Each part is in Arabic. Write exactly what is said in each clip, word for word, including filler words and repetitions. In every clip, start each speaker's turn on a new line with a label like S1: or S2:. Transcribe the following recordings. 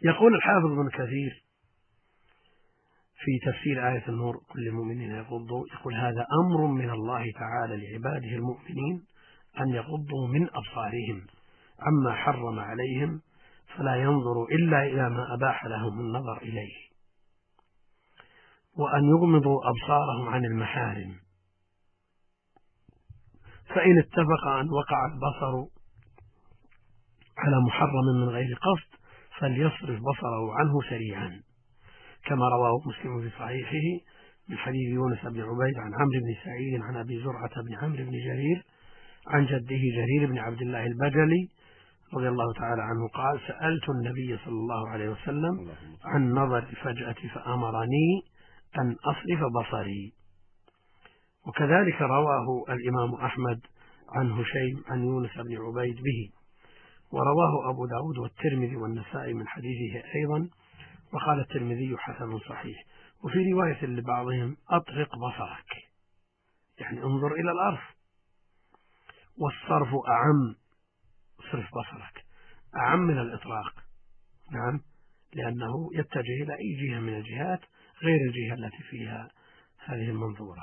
S1: يقول الحافظ ابن كثير في تفسير آية النور كل المؤمنين يغضوا، يقول هذا أمر من الله تعالى لعباده المؤمنين أن يغضوا من أبصارهم عما حرم عليهم، فلا ينظروا إلا إلى ما أباح لهم النظر إليه، وأن يغمضوا أبصارهم عن المحارم، فإن اتفق أن وقع البصر على محرم من غير قصد فليصرف بصره عنه سريعا، كما رواه مسلم في صحيحه من حديث يونس بن عبيد عن عمرو بن سعيد عن أبي زرعة بن عمرو بن جرير عن جده جرير بن عبد الله البجلي رضي الله تعالى عنه قال: سألت النبي صلى الله عليه وسلم عن نظر الفجأة فأمرني أن أصرف بصري. وكذلك رواه الإمام أحمد عن هشيم عن يونس بن عبيد به، ورواه أبو داود والترمذي والنسائي من حديثه أيضا، وقال الترمذي حسن صحيح. وفي رواية لبعضهم: أطلق بصرك، يعني انظر إلى الأرض، والصرف أعم، صرف بصرك أعم من الإطلاق، نعم، لأنه يتجه إلى أي جهة من الجهات غير الجهة التي فيها هذه المنظورة،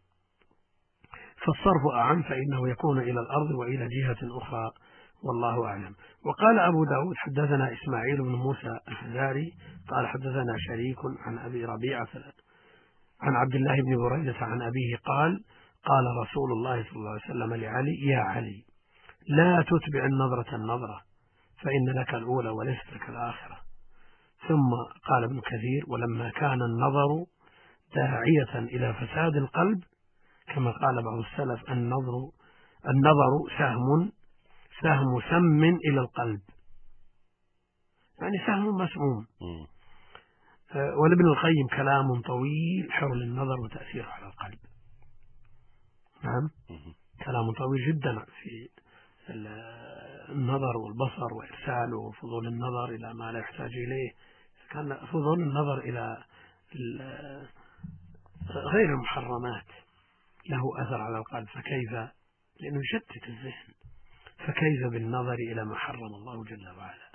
S1: فالصرف أعم، فإنه يكون إلى الأرض وإلى جهة أخرى، والله أعلم. وقال أبو داود: حدثنا إسماعيل بن موسى الفزاري قال حدثنا شريك عن أبي ربيعة عن عبد الله بن بريدة عن أبيه قال: قال رسول الله صلى الله عليه وسلم لعلي: يا علي، لا تتبع النظرة النظرة، فإن لك الأولى وليست لك الآخرة. ثم قال ابن كثير: ولما كان النظر داعية إلى فساد القلب، كما قال بعض السلف: النظر النظر سهم سهم سم إلى القلب، يعني سهم مسموم. ولابن القيم كلام طويل حول النظر وتأثيره على القلب، نعم، كلام طويل جدا في النظر والبصر وإرساله وفضول النظر إلى ما لا يحتاج إليه. كان فضول النظر إلى غير المحرمات له أثر على القلب، فكيف، لأنه يشتت الذهن، فكيف بالنظر إلى ما حرم الله جل وعلا.